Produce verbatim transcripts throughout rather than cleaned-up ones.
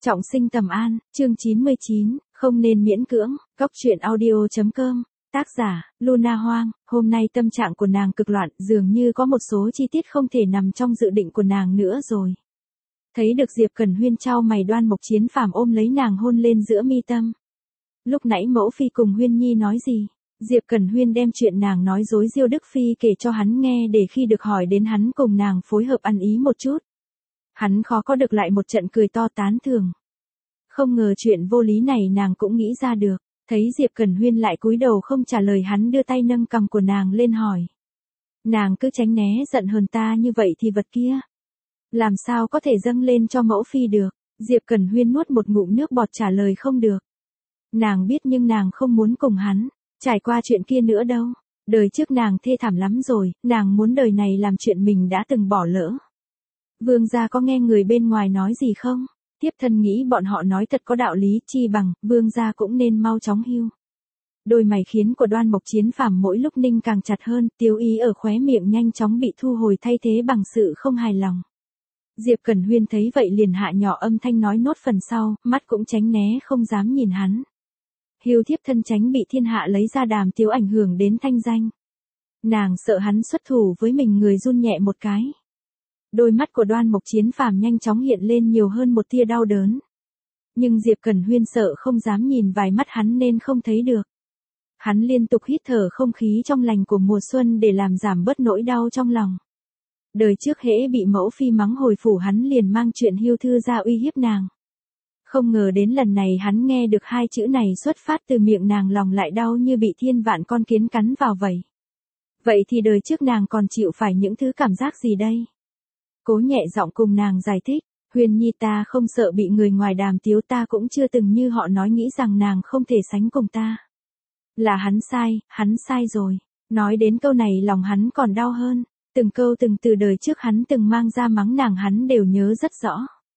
Trọng sinh Tầm An, chương chín mươi chín, không nên miễn cưỡng, Cóc truyện audio chấm com, tác giả, Luna Hoang. Hôm nay tâm trạng của nàng cực loạn, dường như có một số chi tiết không thể nằm trong dự định của nàng nữa rồi. Thấy được Diệp Cẩn Huyên chau mày, Đoan Mộc Chiến Phàm ôm lấy nàng hôn lên giữa mi tâm. Lúc nãy mẫu phi cùng Huyên Nhi nói gì? Diệp Cẩn Huyên đem chuyện nàng nói dối Diêu Đức Phi kể cho hắn nghe để khi được hỏi đến hắn cùng nàng phối hợp ăn ý một chút. Hắn khó có được lại một trận cười to tán thưởng. Không ngờ chuyện vô lý này nàng cũng nghĩ ra được. Thấy Diệp Cẩn Huyên lại cúi đầu không trả lời, hắn đưa tay nâng cằm của nàng lên hỏi. Nàng cứ tránh né giận hơn ta như vậy thì vật kia làm sao có thể dâng lên cho mẫu phi được? Diệp Cẩn Huyên nuốt một ngụm nước bọt trả lời không được. Nàng biết nhưng nàng không muốn cùng hắn trải qua chuyện kia nữa đâu. Đời trước nàng thê thảm lắm rồi, nàng muốn đời này làm chuyện mình đã từng bỏ lỡ. Vương gia có nghe người bên ngoài nói gì không? Tiếp thân nghĩ bọn họ nói thật có đạo lý, chi bằng vương gia cũng nên mau chóng hưu. Đôi mày khiến của Đoan Mộc Chiến Phàm mỗi lúc ninh càng chặt hơn, tiêu ý ở khóe miệng nhanh chóng bị thu hồi thay thế bằng sự không hài lòng. Diệp Cẩn Huyên thấy vậy liền hạ nhỏ âm thanh nói nốt phần sau, mắt cũng tránh né không dám nhìn hắn. Hưu thiếp thân tránh bị thiên hạ lấy ra đàm tiếu ảnh hưởng đến thanh danh. Nàng sợ hắn xuất thủ với mình, người run nhẹ một cái. Đôi mắt của Đoan Mộc Chiến Phàm nhanh chóng hiện lên nhiều hơn một tia đau đớn. Nhưng Diệp Cẩn Huyên sợ không dám nhìn vài mắt hắn nên không thấy được. Hắn liên tục hít thở không khí trong lành của mùa xuân để làm giảm bớt nỗi đau trong lòng. Đời trước hễ bị mẫu phi mắng hồi phủ hắn liền mang chuyện hưu thư ra uy hiếp nàng. Không ngờ đến lần này hắn nghe được hai chữ này xuất phát từ miệng nàng, lòng lại đau như bị thiên vạn con kiến cắn vào vậy. Vậy thì đời trước nàng còn chịu phải những thứ cảm giác gì đây? Cố nhẹ giọng cùng nàng giải thích, Huyên Nhi ta không sợ bị người ngoài đàm tiếu, ta cũng chưa từng như họ nói nghĩ rằng nàng không thể sánh cùng ta. Là hắn sai, hắn sai rồi. Nói đến câu này lòng hắn còn đau hơn, từng câu từng từ đời trước hắn từng mang ra mắng nàng hắn đều nhớ rất rõ.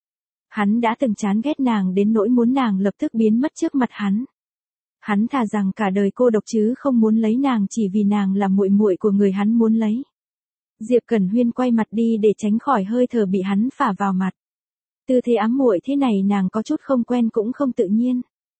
Hắn đã từng chán ghét nàng đến nỗi muốn nàng lập tức biến mất trước mặt hắn. Hắn thà rằng cả đời cô độc chứ không muốn lấy nàng chỉ vì nàng là muội muội của người hắn muốn lấy. Diệp Cẩn Huyên quay mặt đi để tránh khỏi hơi thở bị hắn phả vào mặt. Tư thế ám muội thế này nàng có chút không quen cũng không tự nhiên.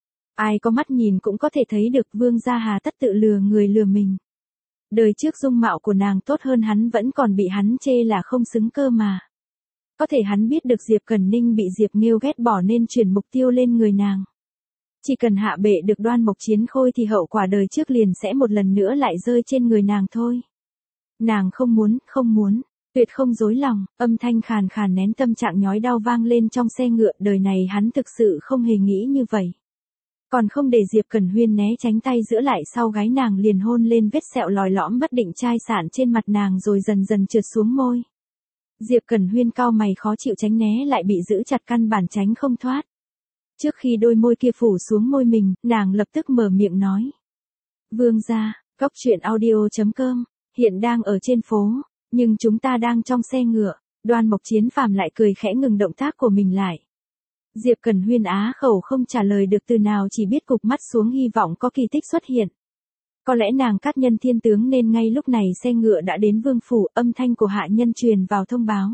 Ai có mắt nhìn cũng có thể thấy được vương gia hà tất tự lừa người lừa mình. Đời trước dung mạo của nàng tốt hơn hắn vẫn còn bị hắn chê là không xứng cơ mà. Có thể hắn biết được Diệp Cẩn Ninh bị Diệp Nghiêu ghét bỏ nên chuyển mục tiêu lên người nàng. Chỉ cần hạ bệ được Đoan Mộc Chiến Khôi thì hậu quả đời trước liền sẽ một lần nữa lại rơi trên người nàng thôi. Nàng không muốn, không muốn, tuyệt không dối lòng, âm thanh khàn khàn nén tâm trạng nhói đau vang lên trong xe ngựa, đời này hắn thực sự không hề nghĩ như vậy. Còn không để Diệp Cẩn Huyên né tránh, tay giữ lại sau gáy nàng liền hôn lên vết sẹo lòi lõm bất định chai sạn trên mặt nàng rồi dần dần trượt xuống môi. Diệp Cẩn Huyên cau mày khó chịu tránh né lại bị giữ chặt căn bản tránh không thoát. Trước khi đôi môi kia phủ xuống môi mình, nàng lập tức mở miệng nói. Vương gia, Cóc truyện audio chấm com, hiện đang ở trên phố, nhưng chúng ta đang trong xe ngựa. Đoan Mộc Chiến Phàm lại cười khẽ ngừng động tác của mình lại. Diệp Cẩn Huyên á khẩu không trả lời được từ nào, chỉ biết cụp mắt xuống hy vọng có kỳ tích xuất hiện. Có lẽ nàng cát nhân thiên tướng nên ngay lúc này xe ngựa đã đến vương phủ, âm thanh của hạ nhân truyền vào thông báo.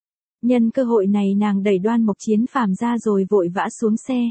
Nhân cơ hội này nàng đẩy Đoan Mộc Chiến Phàm ra rồi vội vã xuống xe.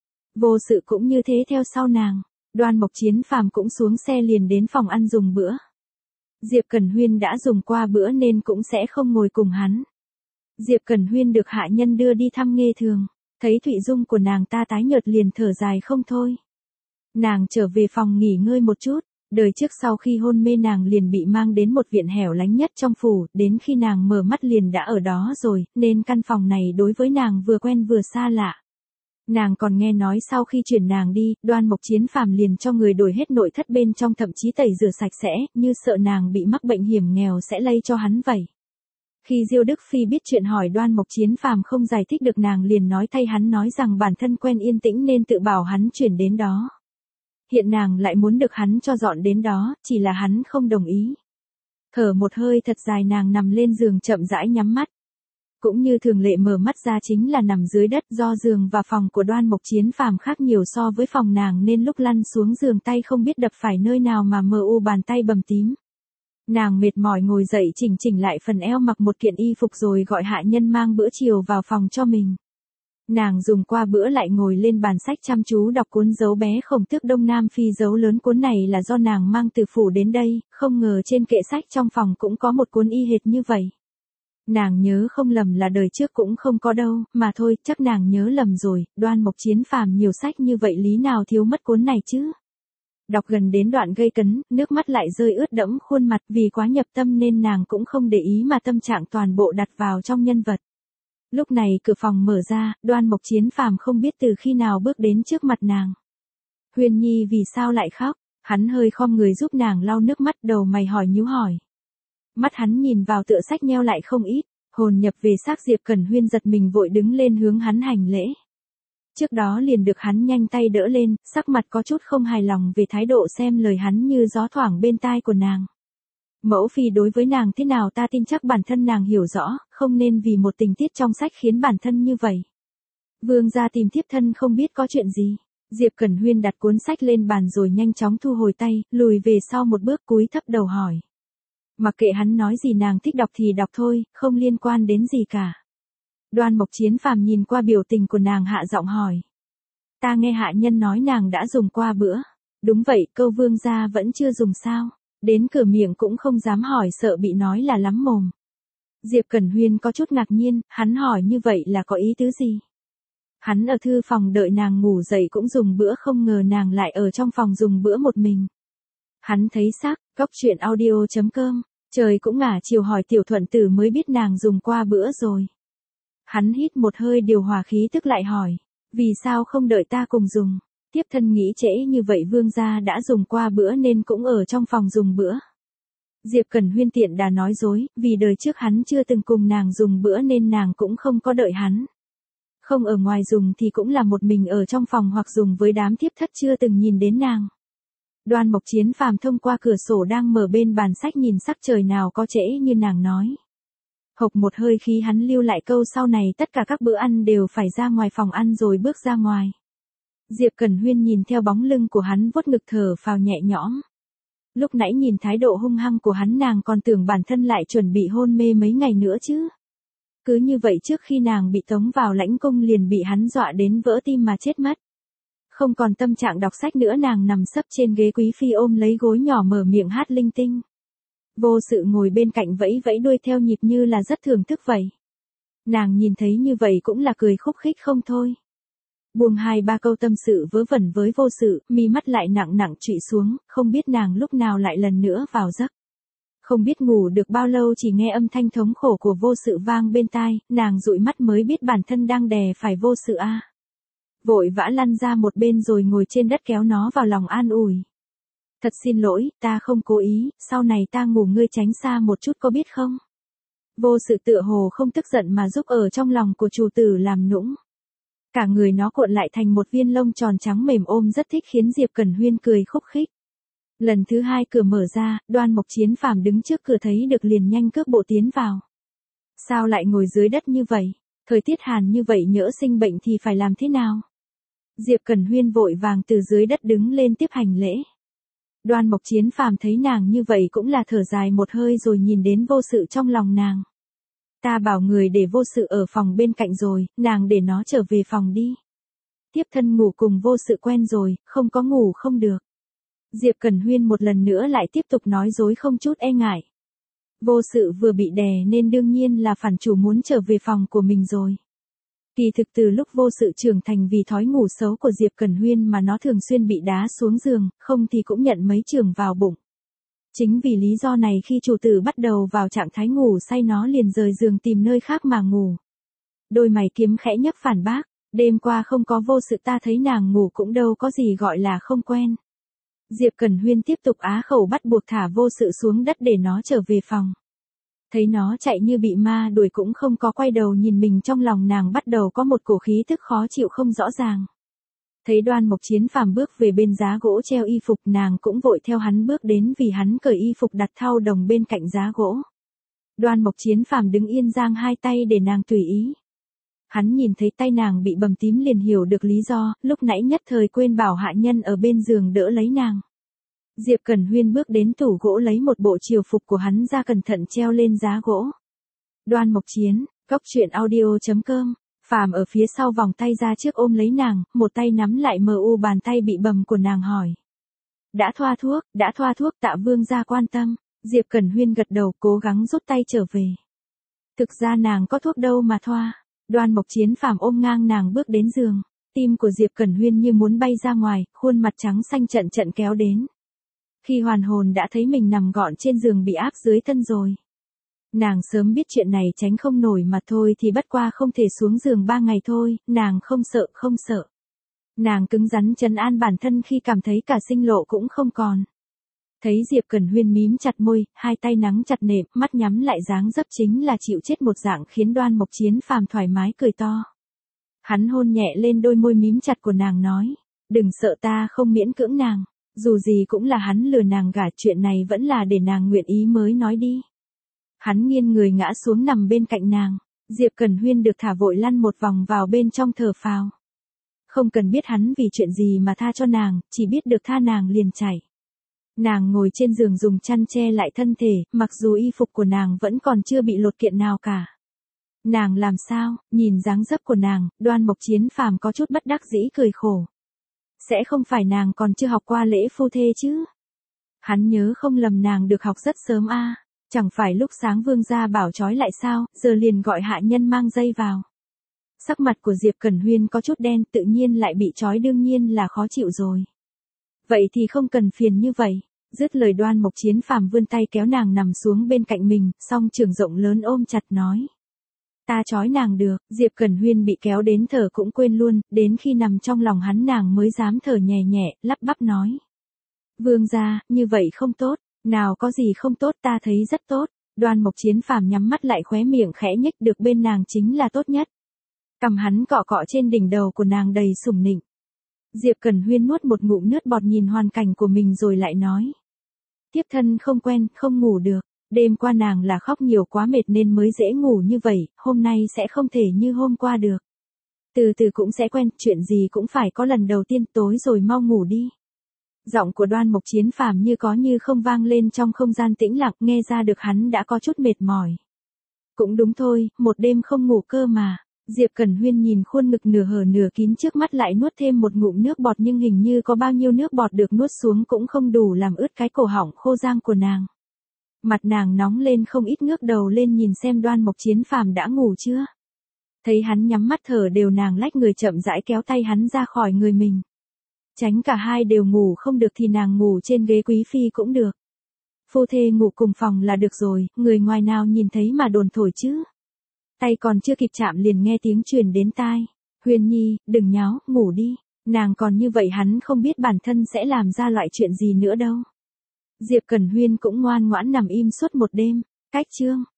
Vô sự cũng như thế theo sau nàng. Đoan Mộc Chiến Phàm cũng xuống xe liền đến phòng ăn dùng bữa. Diệp Cẩn Huyên đã dùng qua bữa nên cũng sẽ không ngồi cùng hắn. Diệp Cẩn Huyên được hạ nhân đưa đi thăm Nghê Thường, thấy thủy dung của nàng ta tái nhợt liền thở dài không thôi. Nàng trở về phòng nghỉ ngơi một chút, đời trước sau khi hôn mê nàng liền bị mang đến một viện hẻo lánh nhất trong phủ, đến khi nàng mở mắt liền đã ở đó rồi, nên căn phòng này đối với nàng vừa quen vừa xa lạ. Nàng còn nghe nói sau khi chuyển nàng đi, Đoan Mộc Chiến Phàm liền cho người đổi hết nội thất bên trong, thậm chí tẩy rửa sạch sẽ, như sợ nàng bị mắc bệnh hiểm nghèo sẽ lây cho hắn vậy. Khi Diêu Đức Phi biết chuyện hỏi Đoan Mộc Chiến Phàm không giải thích được, nàng liền nói thay hắn nói rằng bản thân quen yên tĩnh nên tự bảo hắn chuyển đến đó. Hiện nàng lại muốn được hắn cho dọn đến đó, chỉ là hắn không đồng ý. Thở một hơi thật dài nàng nằm lên giường chậm rãi nhắm mắt. Cũng như thường lệ mở mắt ra chính là nằm dưới đất, do giường và phòng của Đoan Mộc Chiến Phàm khác nhiều so với phòng nàng nên lúc lăn xuống giường tay không biết đập phải nơi nào mà mờ u bàn tay bầm tím. Nàng mệt mỏi ngồi dậy chỉnh chỉnh lại phần eo, mặc một kiện y phục rồi gọi hạ nhân mang bữa chiều vào phòng cho mình. Nàng dùng qua bữa lại ngồi lên bàn sách chăm chú đọc cuốn Dấu bé Khổng Tước Đông Nam Phi. Dấu lớn cuốn này là do nàng mang từ phủ đến đây, không ngờ trên kệ sách trong phòng cũng có một cuốn y hệt như vậy. Nàng nhớ không lầm là đời trước cũng không có đâu, mà thôi, chắc nàng nhớ lầm rồi, Đoan Mộc Chiến Phàm nhiều sách như vậy lý nào thiếu mất cuốn này chứ. Đọc gần đến đoạn gây cấn, nước mắt lại rơi ướt đẫm khuôn mặt vì quá nhập tâm nên nàng cũng không để ý mà tâm trạng toàn bộ đặt vào trong nhân vật. Lúc này cửa phòng mở ra, Đoan Mộc Chiến Phàm không biết từ khi nào bước đến trước mặt nàng. Huyền Nhi vì sao lại khóc? Hắn hơi khom người giúp nàng lau nước mắt, đầu mày hỏi nhíu hỏi. Mắt hắn nhìn vào tựa sách nheo lại không ít, hồn nhập về xác Diệp Cẩn Huyên giật mình vội đứng lên hướng hắn hành lễ. Trước đó liền được hắn nhanh tay đỡ lên, sắc mặt có chút không hài lòng về thái độ xem lời hắn như gió thoảng bên tai của nàng. Mẫu phi đối với nàng thế nào ta tin chắc bản thân nàng hiểu rõ, không nên vì một tình tiết trong sách khiến bản thân như vậy. Vương gia tìm thiếp thân không biết có chuyện gì. Diệp Cẩn Huyên đặt cuốn sách lên bàn rồi nhanh chóng thu hồi tay, lùi về sau một bước cúi thấp đầu hỏi. Mặc kệ hắn nói gì nàng thích đọc thì đọc thôi, không liên quan đến gì cả. Đoan Mộc Chiến Phàm nhìn qua biểu tình của nàng hạ giọng hỏi. Ta nghe hạ nhân nói nàng đã dùng qua bữa. Đúng vậy, câu vương gia vẫn chưa dùng sao. Đến cửa miệng cũng không dám hỏi sợ bị nói là lắm mồm. Diệp Cẩn Huyên có chút ngạc nhiên, hắn hỏi như vậy là có ý tứ gì? Hắn ở thư phòng đợi nàng ngủ dậy cũng dùng bữa, không ngờ nàng lại ở trong phòng dùng bữa một mình. Hắn thấy xác, cóc truyện audio chấm com, trời cũng ngả chiều hỏi Tiểu Thuận Tử mới biết nàng dùng qua bữa rồi. Hắn hít một hơi điều hòa khí tức lại hỏi, vì sao không đợi ta cùng dùng? Tiếp thân nghĩ trễ như vậy vương gia đã dùng qua bữa nên cũng ở trong phòng dùng bữa. Diệp Cẩn Huyên tiện đà nói dối, vì đời trước hắn chưa từng cùng nàng dùng bữa nên nàng cũng không có đợi hắn. Không ở ngoài dùng thì cũng là một mình ở trong phòng hoặc dùng với đám thiếp thất chưa từng nhìn đến nàng. Đoan Mộc Chiến Phàm thông qua cửa sổ đang mở bên bàn sách nhìn sắc trời nào có trễ như nàng nói. Hộc một hơi khí hắn lưu lại câu sau này tất cả các bữa ăn đều phải ra ngoài phòng ăn rồi bước ra ngoài. Diệp Cẩn Huyên nhìn theo bóng lưng của hắn vuốt ngực thở phào nhẹ nhõm. Lúc nãy nhìn thái độ hung hăng của hắn nàng còn tưởng bản thân lại chuẩn bị hôn mê mấy ngày nữa chứ. Cứ như vậy trước khi nàng bị tống vào lãnh cung liền bị hắn dọa đến vỡ tim mà chết mất. Không còn tâm trạng đọc sách nữa nàng nằm sấp trên ghế quý phi ôm lấy gối nhỏ mở miệng hát linh tinh. Vô Sự ngồi bên cạnh vẫy vẫy đuôi theo nhịp như là rất thưởng thức vậy. Nàng nhìn thấy như vậy cũng là cười khúc khích không thôi. Buông hai ba câu tâm sự vớ vẩn với Vô Sự, mi mắt lại nặng nặng trụy xuống, không biết nàng lúc nào lại lần nữa vào giấc. Không biết ngủ được bao lâu chỉ nghe âm thanh thống khổ của Vô Sự vang bên tai, nàng dụi mắt mới biết bản thân đang đè phải Vô Sự a. À. Vội vã lăn ra một bên rồi ngồi trên đất kéo nó vào lòng an ủi. Thật xin lỗi, ta không cố ý, sau này ta ngủ ngươi tránh xa một chút có biết không? Vô Sự tựa hồ không tức giận mà giúp ở trong lòng của chủ tử làm nũng. Cả người nó cuộn lại thành một viên lông tròn trắng mềm ôm rất thích khiến Diệp Cẩn Huyên cười khúc khích. Lần thứ hai cửa mở ra, Đoan Mộc Chiến Phàm đứng trước cửa thấy được liền nhanh cước bộ tiến vào. Sao lại ngồi dưới đất như vậy? Thời tiết hàn như vậy nhỡ sinh bệnh thì phải làm thế nào? Diệp Cẩn Huyên vội vàng từ dưới đất đứng lên tiếp hành lễ. Đoan Mộc Chiến Phàm thấy nàng như vậy cũng là thở dài một hơi rồi nhìn đến Vô Sự trong lòng nàng. Ta bảo người để Vô Sự ở phòng bên cạnh rồi, nàng để nó trở về phòng đi. Tiếp thân ngủ cùng Vô Sự quen rồi, không có ngủ không được. Diệp Cẩn Huyên một lần nữa lại tiếp tục nói dối không chút e ngại. Vô Sự vừa bị đè nên đương nhiên là phản chủ muốn trở về phòng của mình rồi. Kỳ thực từ lúc Vô Sự trưởng thành vì thói ngủ xấu của Diệp Cẩn Huyên mà nó thường xuyên bị đá xuống giường, không thì cũng nhận mấy chưởng vào bụng. Chính vì lý do này khi chủ tử bắt đầu vào trạng thái ngủ say nó liền rời giường tìm nơi khác mà ngủ. Đôi mày kiếm khẽ nhấc phản bác, đêm qua không có Vô Sự ta thấy nàng ngủ cũng đâu có gì gọi là không quen. Diệp Cẩn Huyên tiếp tục á khẩu bắt buộc thả Vô Sự xuống đất để nó trở về phòng. Thấy nó chạy như bị ma đuổi cũng không có quay đầu nhìn mình, trong lòng nàng bắt đầu có một cổ khí tức khó chịu không rõ ràng. Thấy Đoan Mộc Chiến Phàm bước về bên giá gỗ treo y phục nàng cũng vội theo hắn bước đến vì hắn cởi y phục đặt thau đồng bên cạnh giá gỗ. Đoan Mộc Chiến Phàm đứng yên giang hai tay để nàng tùy ý. Hắn nhìn thấy tay nàng bị bầm tím liền hiểu được lý do, lúc nãy nhất thời quên bảo hạ nhân ở bên giường đỡ lấy nàng. Diệp Cẩn Huyên bước đến tủ gỗ lấy một bộ triều phục của hắn ra cẩn thận treo lên giá gỗ. Đoan Mộc Chiến, cóc truyện audio chấm com Phàm ở phía sau vòng tay ra trước ôm lấy nàng, một tay nắm lại mờ u bàn tay bị bầm của nàng hỏi. Đã thoa thuốc, đã thoa thuốc, Tạ Vương gia quan tâm. Diệp Cẩn Huyên gật đầu cố gắng rút tay trở về. Thực ra nàng có thuốc đâu mà thoa. Đoan Mộc Chiến Phàm ôm ngang nàng bước đến giường. Tim của Diệp Cẩn Huyên như muốn bay ra ngoài, khuôn mặt trắng xanh trận trận kéo đến. Khi hoàn hồn đã thấy mình nằm gọn trên giường bị áp dưới thân rồi. Nàng sớm biết chuyện này tránh không nổi mà thôi thì bất qua không thể xuống giường ba ngày thôi, nàng không sợ không sợ. Nàng cứng rắn trấn an bản thân khi cảm thấy cả sinh lộ cũng không còn. Thấy Diệp Cẩn Huyên mím chặt môi, hai tay nắm chặt nệm, mắt nhắm lại dáng dấp chính là chịu chết một dạng khiến Đoan Mộc Chiến Phàm thoải mái cười to. Hắn hôn nhẹ lên đôi môi mím chặt của nàng nói, đừng sợ ta không miễn cưỡng nàng, dù gì cũng là hắn lừa nàng gả, chuyện này vẫn là để nàng nguyện ý mới nói đi. Hắn nghiêng người ngã xuống nằm bên cạnh nàng, Diệp Cẩn Huyên được thả vội lăn một vòng vào bên trong thở phào. Không cần biết hắn vì chuyện gì mà tha cho nàng, chỉ biết được tha nàng liền chạy. Nàng ngồi trên giường dùng chăn che lại thân thể, mặc dù y phục của nàng vẫn còn chưa bị lột kiện nào cả. Nàng làm sao, nhìn dáng dấp của nàng, Đoan Mộc Chiến Phàm có chút bất đắc dĩ cười khổ. Sẽ không phải nàng còn chưa học qua lễ phu thê chứ? Hắn nhớ không lầm nàng được học rất sớm a, à. Chẳng phải lúc sáng vương gia bảo trói lại sao, giờ liền gọi hạ nhân mang dây vào. Sắc mặt của Diệp Cẩn Huyên có chút đen, tự nhiên lại bị trói đương nhiên là khó chịu rồi. Vậy thì không cần phiền như vậy. Dứt lời Đoan Mộc Chiến Phàm vươn tay kéo nàng nằm xuống bên cạnh mình, song trường rộng lớn ôm chặt nói. Ta trói nàng được, Diệp Cẩn Huyên bị kéo đến thở cũng quên luôn, đến khi nằm trong lòng hắn nàng mới dám thở nhẹ nhẹ, lắp bắp nói. Vương gia, như vậy không tốt, nào có gì không tốt, ta thấy rất tốt. Đoan Mộc Chiến Phàm nhắm mắt lại khóe miệng khẽ nhếch, được bên nàng chính là tốt nhất. Cầm hắn cọ cọ trên đỉnh đầu của nàng đầy sủng nịnh. Diệp Cẩn Huyên nuốt một ngụm nước bọt nhìn hoàn cảnh của mình rồi lại nói. Tiếp thân không quen, không ngủ được. Đêm qua nàng là khóc nhiều quá mệt nên mới dễ ngủ như vậy, hôm nay sẽ không thể như hôm qua được. Từ từ cũng sẽ quen, chuyện gì cũng phải có lần đầu tiên, tối rồi mau ngủ đi. Giọng của Đoan Mộc Chiến Phàm như có như không vang lên trong không gian tĩnh lặng, nghe ra được hắn đã có chút mệt mỏi. Cũng đúng thôi, một đêm không ngủ cơ mà. Diệp Cẩn Huyên nhìn khuôn ngực nửa hở nửa kín trước mắt lại nuốt thêm một ngụm nước bọt, nhưng hình như có bao nhiêu nước bọt được nuốt xuống cũng không đủ làm ướt cái cổ họng khô rang của nàng. Mặt nàng nóng lên không ít, ngước đầu lên nhìn xem Đoan Mộc Chiến Phàm đã ngủ chưa. Thấy hắn nhắm mắt thở đều, nàng lách người chậm rãi kéo tay hắn ra khỏi người mình. Tránh cả hai đều ngủ không được thì nàng ngủ trên ghế quý phi cũng được. Phu thê ngủ cùng phòng là được rồi, người ngoài nào nhìn thấy mà đồn thổi chứ. Tay còn chưa kịp chạm liền nghe tiếng truyền đến tai. Huyên Nhi, đừng nháo, ngủ đi. Nàng còn như vậy hắn không biết bản thân sẽ làm ra loại chuyện gì nữa đâu. Diệp Cẩn Huyên cũng ngoan ngoãn nằm im suốt một đêm. Cách chương